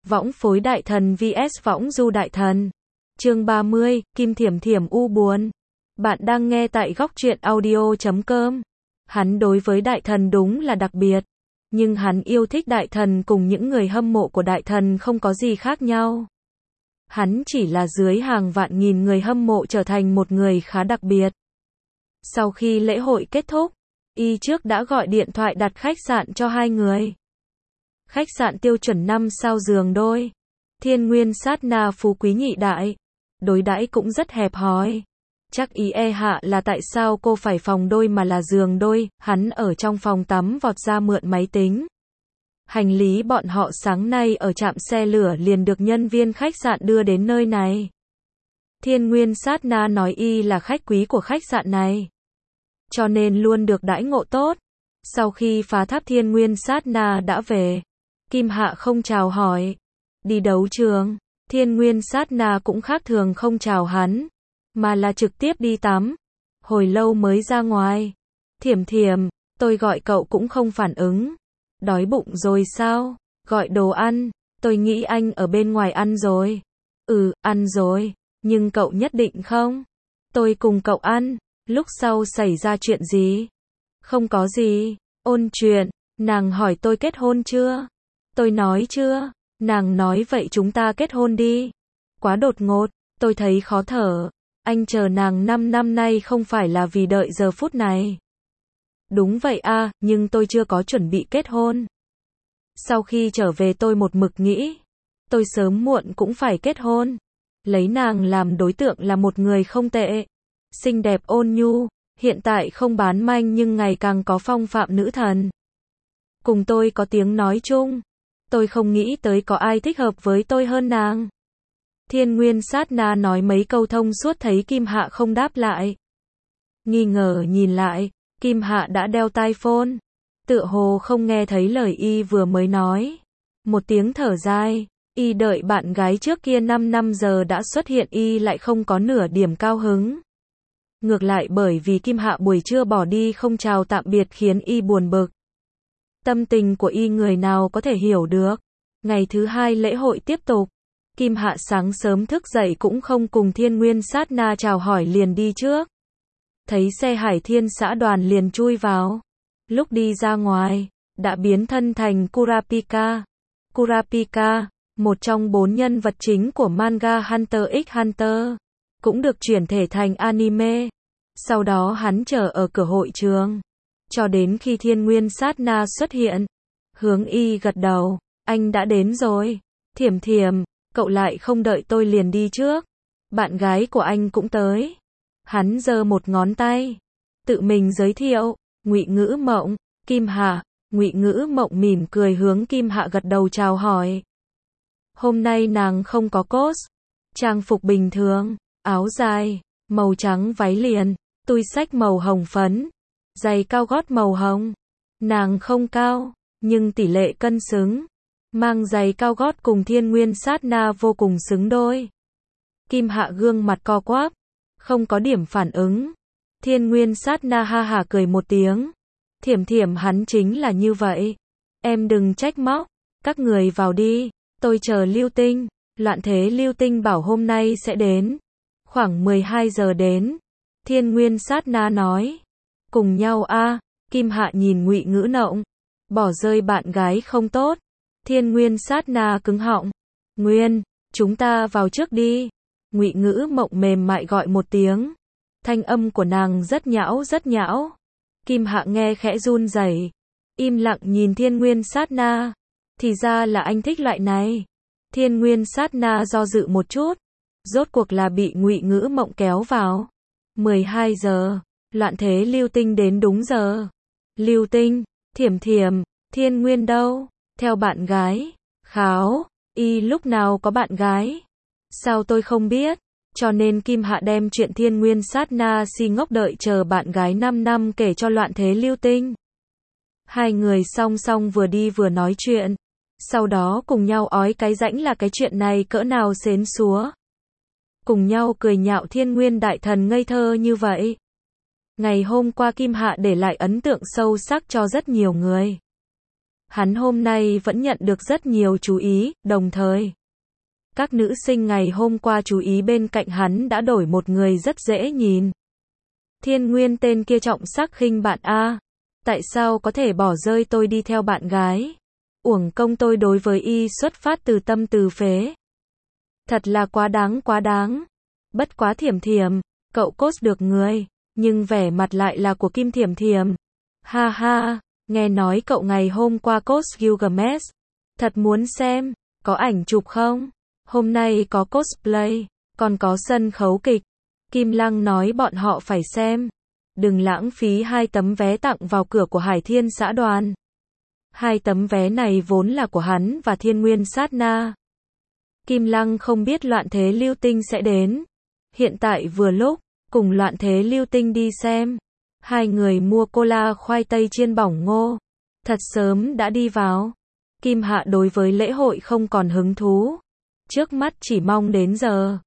Võng phối đại thần vs võng du đại thần. Chương 30, Kim Thiểm Thiểm u buồn. Bạn đang nghe tại góc truyện audio.com. Hắn đối với đại thần đúng là đặc biệt. Nhưng hắn yêu thích đại thần cùng những người hâm mộ của đại thần không có gì khác nhau. Hắn chỉ là dưới hàng vạn nghìn người hâm mộ trở thành một người khá đặc biệt. Sau khi lễ hội kết thúc, y trước đã gọi điện thoại đặt khách sạn cho hai người. Khách sạn tiêu chuẩn 5 sao giường đôi. Thiên Nguyên sát na phú quý nhị đại. Đối đãi cũng rất hẹp hòi. Chắc ý e hạ là tại sao cô phải phòng đôi mà là giường đôi, hắn ở trong phòng tắm vọt ra mượn máy tính. Hành lý bọn họ sáng nay ở trạm xe lửa liền được nhân viên khách sạn đưa đến nơi này. Thiên Nguyên sát na nói y là khách quý của khách sạn này, cho nên luôn được đãi ngộ tốt. Sau khi phá tháp Thiên Nguyên sát na đã về, Kim Hạ không chào hỏi. Đi đấu trường, Thiên Nguyên sát na cũng khác thường không chào hắn, mà là trực tiếp đi tắm. Hồi lâu mới ra ngoài. Thiểm Thiểm, tôi gọi cậu cũng không phản ứng. Đói bụng rồi sao? Gọi đồ ăn. Tôi nghĩ anh ở bên ngoài ăn rồi. Ừ, ăn rồi. Nhưng cậu nhất định không? Tôi cùng cậu ăn. Lúc sau xảy ra chuyện gì? Không có gì. Ôn chuyện. Nàng hỏi tôi kết hôn chưa? Tôi nói chưa. Nàng nói vậy chúng ta kết hôn đi. Quá đột ngột. Tôi thấy khó thở. Anh chờ nàng 5 năm nay không phải là vì đợi giờ phút này. Đúng vậy à, nhưng tôi chưa có chuẩn bị kết hôn. Sau khi trở về tôi một mực nghĩ, tôi sớm muộn cũng phải kết hôn. Lấy nàng làm đối tượng là một người không tệ. Xinh đẹp ôn nhu, hiện tại không bán manh nhưng ngày càng có phong phạm nữ thần. Cùng tôi có tiếng nói chung. Tôi không nghĩ tới có ai thích hợp với tôi hơn nàng. Thiên Nguyên sát na nói mấy câu thông suốt thấy Kim Hạ không đáp lại. Nghi ngờ nhìn lại, Kim Hạ đã đeo tai phone. Tựa hồ không nghe thấy lời y vừa mới nói. Một tiếng thở dài, y đợi bạn gái trước kia 5 năm giờ đã xuất hiện y lại không có nửa điểm cao hứng. Ngược lại bởi vì Kim Hạ buổi trưa bỏ đi không chào tạm biệt khiến y buồn bực. Tâm tình của y người nào có thể hiểu được. Ngày thứ hai lễ hội tiếp tục. Kim Hạ sáng sớm thức dậy cũng không cùng Thiên Nguyên sát na chào hỏi liền đi trước. Thấy xe Hải Thiên xã đoàn liền chui vào. Lúc đi ra ngoài, đã biến thân thành Kurapika. Kurapika, một trong 4 nhân vật chính của manga Hunter x Hunter, cũng được chuyển thể thành anime. Sau đó hắn chờ ở cửa hội trường, cho đến khi Thiên Nguyên sát na xuất hiện. Hướng y gật đầu, anh đã đến rồi. Thiểm Thiểm, cậu lại không đợi tôi liền đi trước. Bạn gái của anh cũng tới. Hắn giơ một ngón tay, tự mình giới thiệu, Ngụy Ngữ Mộng, Kim Hạ. Ngụy Ngữ Mộng mỉm cười hướng Kim Hạ gật đầu chào hỏi. Hôm nay nàng không có cos, trang phục bình thường, áo dài, màu trắng váy liền, túi xách màu hồng phấn, giày cao gót màu hồng. Nàng không cao, nhưng tỷ lệ cân xứng. Mang giày cao gót cùng Thiên Nguyên sát na vô cùng xứng đôi. Kim Hạ gương mặt co quắp, không có điểm phản ứng. Thiên Nguyên sát na ha hả cười một tiếng. Thiểm Thiểm hắn chính là như vậy. Em đừng trách móc. Các người vào đi. Tôi chờ Lưu Tinh. Loạn thế Lưu Tinh bảo hôm nay sẽ đến. Khoảng 12 giờ đến. Thiên Nguyên sát na nói. Cùng nhau a. Kim Hạ nhìn Ngụy Ngữ Nộng. Bỏ rơi bạn gái không tốt. Thiên Nguyên sát na cứng họng. Nguyên, chúng ta vào trước đi. Ngụy Ngữ Mộng mềm mại gọi một tiếng. Thanh âm của nàng rất nhão rất nhão. Kim Hạ nghe khẽ run rẩy, im lặng nhìn Thiên Nguyên sát na. Thì ra là anh thích loại này. Thiên Nguyên sát na do dự một chút, rốt cuộc là bị Ngụy Ngữ Mộng kéo vào. 12 giờ, loạn thế Lưu Tinh đến đúng giờ. Lưu Tinh, Thiểm Thiểm, Thiên Nguyên đâu? Theo bạn gái. Kháo, y lúc nào có bạn gái? Sao tôi không biết? Cho nên Kim Hạ đem chuyện Thiên Nguyên sát na si ngốc đợi chờ bạn gái 5 năm kể cho loạn thế Lưu Tinh. Hai người song song vừa đi vừa nói chuyện. Sau đó cùng nhau ói cái rãnh là cái chuyện này cỡ nào xến xúa. Cùng nhau cười nhạo Thiên Nguyên đại thần ngây thơ như vậy. Ngày hôm qua Kim Hạ để lại ấn tượng sâu sắc cho rất nhiều người. Hắn hôm nay vẫn nhận được rất nhiều chú ý, đồng thời các nữ sinh ngày hôm qua chú ý bên cạnh hắn đã đổi một người rất dễ nhìn. Thiên Nguyên tên kia trọng sắc khinh bạn a. Tại sao có thể bỏ rơi tôi đi theo bạn gái? Uổng công tôi đối với y xuất phát từ tâm từ phế. Thật là quá đáng quá đáng. Bất quá Thiểm Thiểm, cậu coach được người, nhưng vẻ mặt lại là của Kim Thiểm Thiểm. Ha ha, nghe nói cậu ngày hôm qua coach Gilgamesh. Thật muốn xem, có ảnh chụp không? Hôm nay có cosplay, còn có sân khấu kịch. Kim Lăng nói bọn họ phải xem. Đừng lãng phí 2 tấm vé tặng vào cửa của Hải Thiên xã đoàn. 2 tấm vé này vốn là của hắn và Thiên Nguyên Sát Na. Kim Lăng không biết Loạn Thế Lưu Tinh sẽ đến. Hiện tại vừa lúc, cùng Loạn Thế Lưu Tinh đi xem. 2 người mua cola khoai tây chiên bỏng ngô. Thật sớm đã đi vào. Kim Hạ đối với lễ hội không còn hứng thú. Trước mắt chỉ mong đến giờ.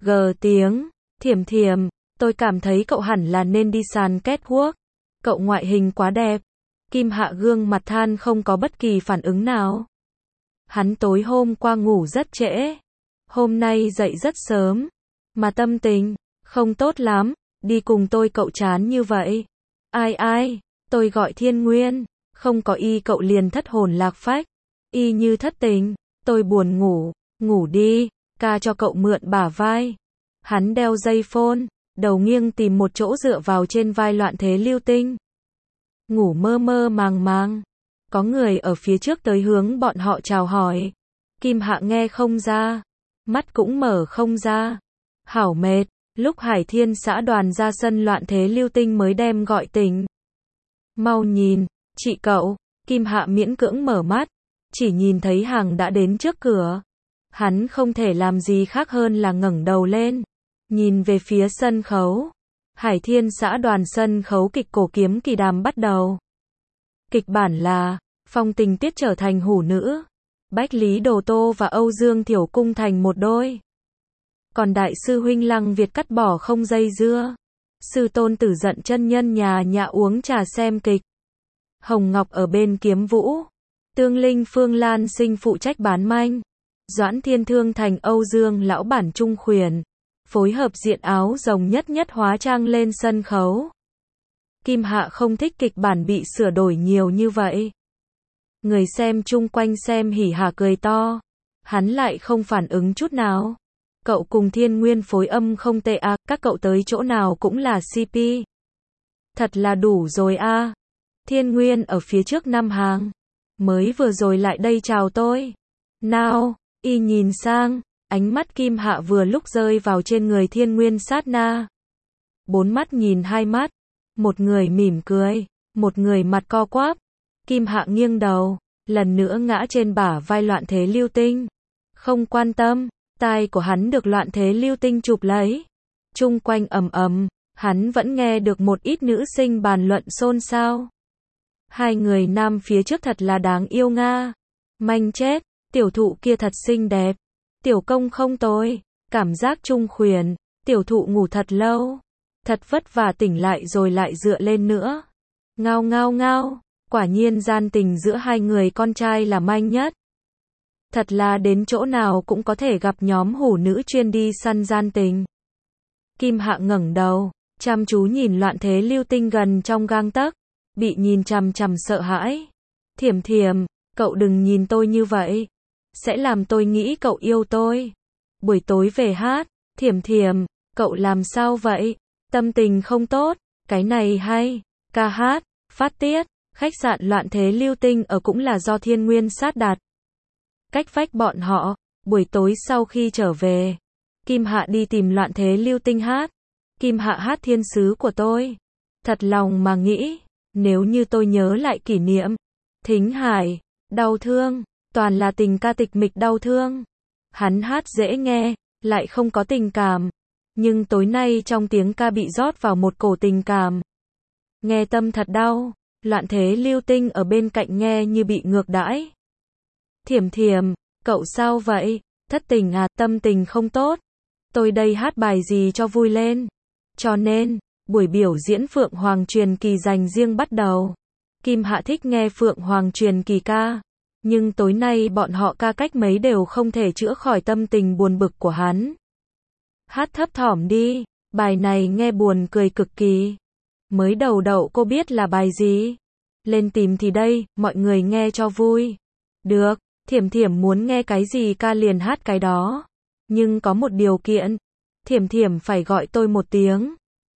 Tiếng, Thiểm Thiểm, tôi cảm thấy cậu hẳn là nên đi sàn catwalk. Cậu ngoại hình quá đẹp. Kim Hạ gương mặt than không có bất kỳ phản ứng nào. Hắn tối hôm qua ngủ rất trễ. Hôm nay dậy rất sớm. Mà tâm tình, không tốt lắm. Đi cùng tôi cậu chán như vậy. Ai, tôi gọi Thiên Nguyên. Không có y cậu liền thất hồn lạc phách. Y như thất tình. Tôi buồn ngủ. Ngủ đi, ca cho cậu mượn bả vai. Hắn đeo dây phone, đầu nghiêng tìm một chỗ dựa vào trên vai Loạn Thế Lưu Tinh. Ngủ mơ mơ màng màng. Có người ở phía trước tới hướng bọn họ chào hỏi. Kim Hạ nghe không ra. Mắt cũng mở không ra. Hảo mệt, lúc Hải Thiên xã đoàn ra sân Loạn Thế Lưu Tinh mới đem gọi tỉnh. Mau nhìn, chị cậu. Kim Hạ miễn cưỡng mở mắt. Chỉ nhìn thấy hàng đã đến trước cửa. Hắn không thể làm gì khác hơn là ngẩng đầu lên. Nhìn về phía sân khấu. Hải Thiên xã đoàn sân khấu kịch cổ kiếm kỳ đàm bắt đầu. Kịch bản là Phong Tình Tuyết trở thành hủ nữ. Bách Lý Đồ Tô và Âu Dương Thiểu Cung thành một đôi. Còn đại sư huynh Lăng Việt cắt bỏ không dây dưa. Sư tôn Tử Giận chân nhân nhà nhã uống trà xem kịch. Hồng Ngọc ở bên kiếm vũ. Tương Linh Phương Lan Sinh phụ trách bán manh. Doãn Thiên Thương thành Âu Dương lão bản trung khuyển. Phối hợp diện áo rồng nhất hóa trang lên sân khấu. Kim Hạ không thích kịch bản bị sửa đổi nhiều như vậy. Người xem chung quanh xem hỉ hả cười to. Hắn lại không phản ứng chút nào. Cậu cùng Thiên Nguyên phối âm không tệ à, các cậu tới chỗ nào cũng là CP. Thật là đủ rồi à. Thiên Nguyên ở phía trước 5 hàng. Mới vừa rồi lại đây chào tôi. Nào, y nhìn sang, ánh mắt Kim Hạ vừa lúc rơi vào trên người Thiên Nguyên sát na. 4 mắt nhìn 2 mắt. Một người mỉm cười, một người mặt co quắp. Kim Hạ nghiêng đầu, lần nữa ngã trên bả vai Loạn Thế Lưu Tinh. Không quan tâm, tai của hắn được Loạn Thế Lưu Tinh chụp lấy. Chung quanh ầm ầm, hắn vẫn nghe được một ít nữ sinh bàn luận xôn xao. 2 người nam phía trước thật là đáng yêu nga. Manh chết, tiểu thụ kia thật xinh đẹp. Tiểu công không tồi, cảm giác trung khuyển, tiểu thụ ngủ thật lâu. Thật vất vả tỉnh lại rồi lại dựa lên nữa. Ngao ngao ngao, quả nhiên gian tình giữa 2 người con trai là manh nhất. Thật là đến chỗ nào cũng có thể gặp nhóm hủ nữ chuyên đi săn gian tình. Kim Hạ ngẩng đầu, chăm chú nhìn Loạn Thế Lưu Tinh gần trong gang tấc, bị nhìn chằm chằm sợ hãi. Thiểm Thiểm, cậu đừng nhìn tôi như vậy, sẽ làm tôi nghĩ cậu yêu tôi. Buổi tối về hát, Thiểm Thiểm, cậu làm sao vậy? Tâm tình không tốt, cái này hay, ca hát, phát tiết, khách sạn Loạn Thế Lưu Tinh ở cũng là do Thiên Nguyên sát đặt. Cách vách bọn họ, buổi tối sau khi trở về, Kim Hạ đi tìm Loạn Thế Lưu Tinh hát. Kim Hạ hát thiên sứ của tôi. Thật lòng mà nghĩ, nếu như tôi nhớ lại kỷ niệm, thính hải, đau thương, toàn là tình ca tịch mịch đau thương. Hắn hát dễ nghe, lại không có tình cảm. Nhưng tối nay trong tiếng ca bị rót vào một cổ tình cảm. Nghe tâm thật đau, Loạn Thế Lưu Tinh ở bên cạnh nghe như bị ngược đãi. Thiểm Thiểm, cậu sao vậy? Thất tình à, tâm tình không tốt. Tôi đây hát bài gì cho vui lên. Cho nên, buổi biểu diễn Phượng Hoàng truyền kỳ dành riêng bắt đầu. Kim Hạ thích nghe Phượng Hoàng truyền kỳ ca. Nhưng tối nay bọn họ ca cách mấy đều không thể chữa khỏi tâm tình buồn bực của hắn. Hát thấp thỏm đi, bài này nghe buồn cười cực kỳ. Mới đầu đậu cô biết là bài gì? Lên tìm thì đây, mọi người nghe cho vui. Được, Thiểm Thiểm muốn nghe cái gì ca liền hát cái đó. Nhưng có một điều kiện. Thiểm Thiểm phải gọi tôi một tiếng.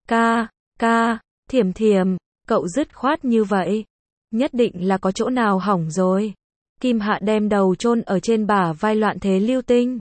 Ca, Thiểm Thiểm, cậu dứt khoát như vậy. Nhất định là có chỗ nào hỏng rồi. Kim Hạ đem đầu chôn ở trên bả vai Loạn Thế Lưu Tinh.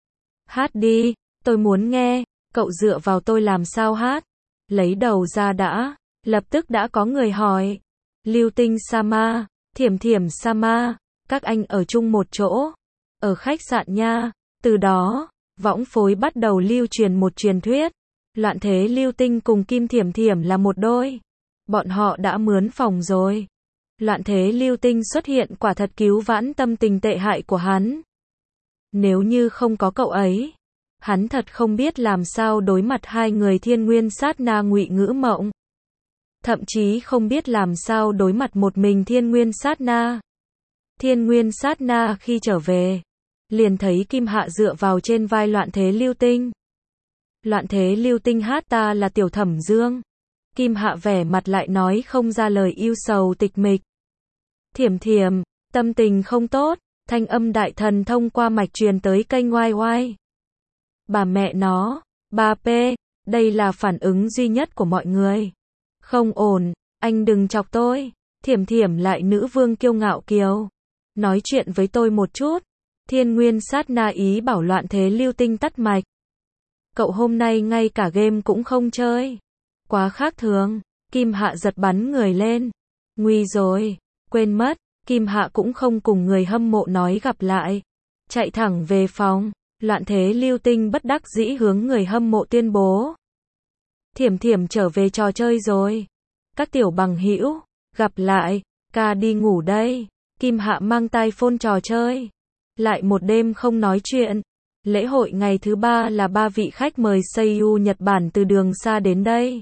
Hát đi, tôi muốn nghe, cậu dựa vào tôi làm sao hát. Lấy đầu ra đã, lập tức đã có người hỏi. Lưu Tinh Sama, Thiểm Thiểm Sama, các anh ở chung một chỗ, ở khách sạn nha. Từ đó, võng phối bắt đầu lưu truyền một truyền thuyết. Loạn Thế Lưu Tinh cùng Kim Thiểm Thiểm là một đôi. Bọn họ đã mướn phòng rồi. Loạn Thế Lưu Tinh xuất hiện quả thật cứu vãn tâm tình tệ hại của hắn. Nếu như không có cậu ấy, hắn thật không biết làm sao đối mặt hai người Thiên Nguyên Sát Na Ngụy Ngữ Mộng. Thậm chí không biết làm sao đối mặt một mình Thiên Nguyên Sát Na. Thiên Nguyên Sát Na khi trở về, liền thấy Kim Hạ dựa vào trên vai Loạn Thế Lưu Tinh. Loạn Thế Lưu Tinh hát ta là Tiểu Thẩm Dương. Kim Hạ vẻ mặt lại nói không ra lời ưu sầu tịch mịch. Thiểm Thiểm, tâm tình không tốt, thanh âm đại thần thông qua mạch truyền tới kênh YY. Bà mẹ nó, 3P, đây là phản ứng duy nhất của mọi người. Không ổn, anh đừng chọc tôi. Thiểm Thiểm lại nữ vương kiêu ngạo kiều. Nói chuyện với tôi một chút. Thiên Nguyên Sát Na ý bảo Loạn Thế Lưu Tinh tắt mạch. Cậu hôm nay ngay cả game cũng không chơi. Quá khác thường. Kim Hạ giật bắn người lên. Nguy rồi, quên mất. Kim Hạ cũng không cùng người hâm mộ nói gặp lại. Chạy thẳng về phòng. Loạn Thế Lưu Tinh bất đắc dĩ hướng người hâm mộ tuyên bố. Thiểm Thiểm trở về trò chơi rồi. Các tiểu bằng hữu, gặp lại, ca đi ngủ đây. Kim Hạ mang tai phone trò chơi. Lại một đêm không nói chuyện. Lễ hội ngày thứ 3 là 3 vị khách mời Seiyu Nhật Bản từ đường xa đến đây.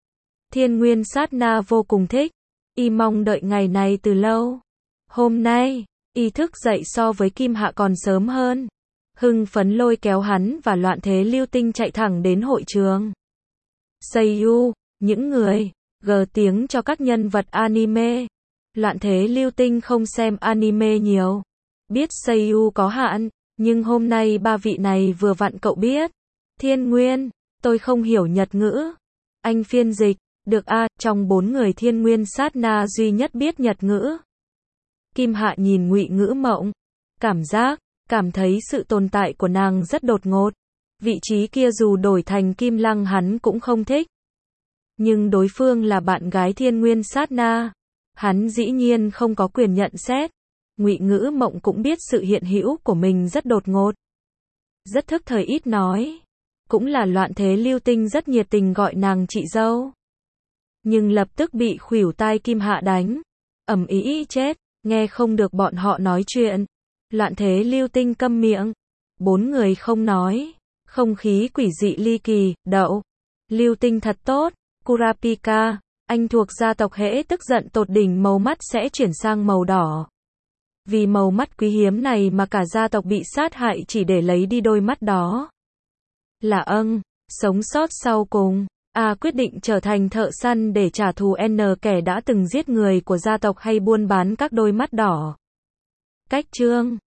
Thiên Nguyên Sát Na vô cùng thích. Y mong đợi ngày này từ lâu. Hôm nay, y thức dậy so với Kim Hạ còn sớm hơn. Hưng phấn lôi kéo hắn và Loạn Thế Lưu Tinh chạy thẳng đến hội trường. Seiyu, những người tiếng cho các nhân vật anime. Loạn Thế Lưu Tinh không xem anime nhiều. Biết Seiyu có hạn, nhưng hôm nay 3 vị này vừa vặn cậu biết. Thiên Nguyên, tôi không hiểu Nhật ngữ. Anh phiên dịch, được trong 4 người Thiên Nguyên Sát Na duy nhất biết Nhật ngữ. Kim Hạ nhìn Ngụy Ngữ Mộng, cảm thấy sự tồn tại của nàng rất đột ngột. Vị trí kia dù đổi thành Kim Lăng hắn cũng không thích. Nhưng đối phương là bạn gái Thiên Nguyên Sát Na, hắn dĩ nhiên không có quyền nhận xét. Ngụy Ngữ Mộng cũng biết sự hiện hữu của mình rất đột ngột. Rất thức thời ít nói. Cũng là Loạn Thế Lưu Tinh rất nhiệt tình gọi nàng chị dâu. Nhưng lập tức bị khuỷu tai Kim Hạ đánh. Ầm ĩ chết, nghe không được bọn họ nói chuyện. Loạn Thế Lưu Tinh câm miệng. 4 người không nói. Không khí quỷ dị ly kỳ, đậu. Lưu Tinh thật tốt. Kurapika, anh thuộc gia tộc hễ tức giận tột đỉnh màu mắt sẽ chuyển sang màu đỏ. Vì màu mắt quý hiếm này mà cả gia tộc bị sát hại chỉ để lấy đi đôi mắt đó. Là sống sót sau cùng. Quyết định trở thành thợ săn để trả thù kẻ đã từng giết người của gia tộc hay buôn bán các đôi mắt đỏ. Cách chương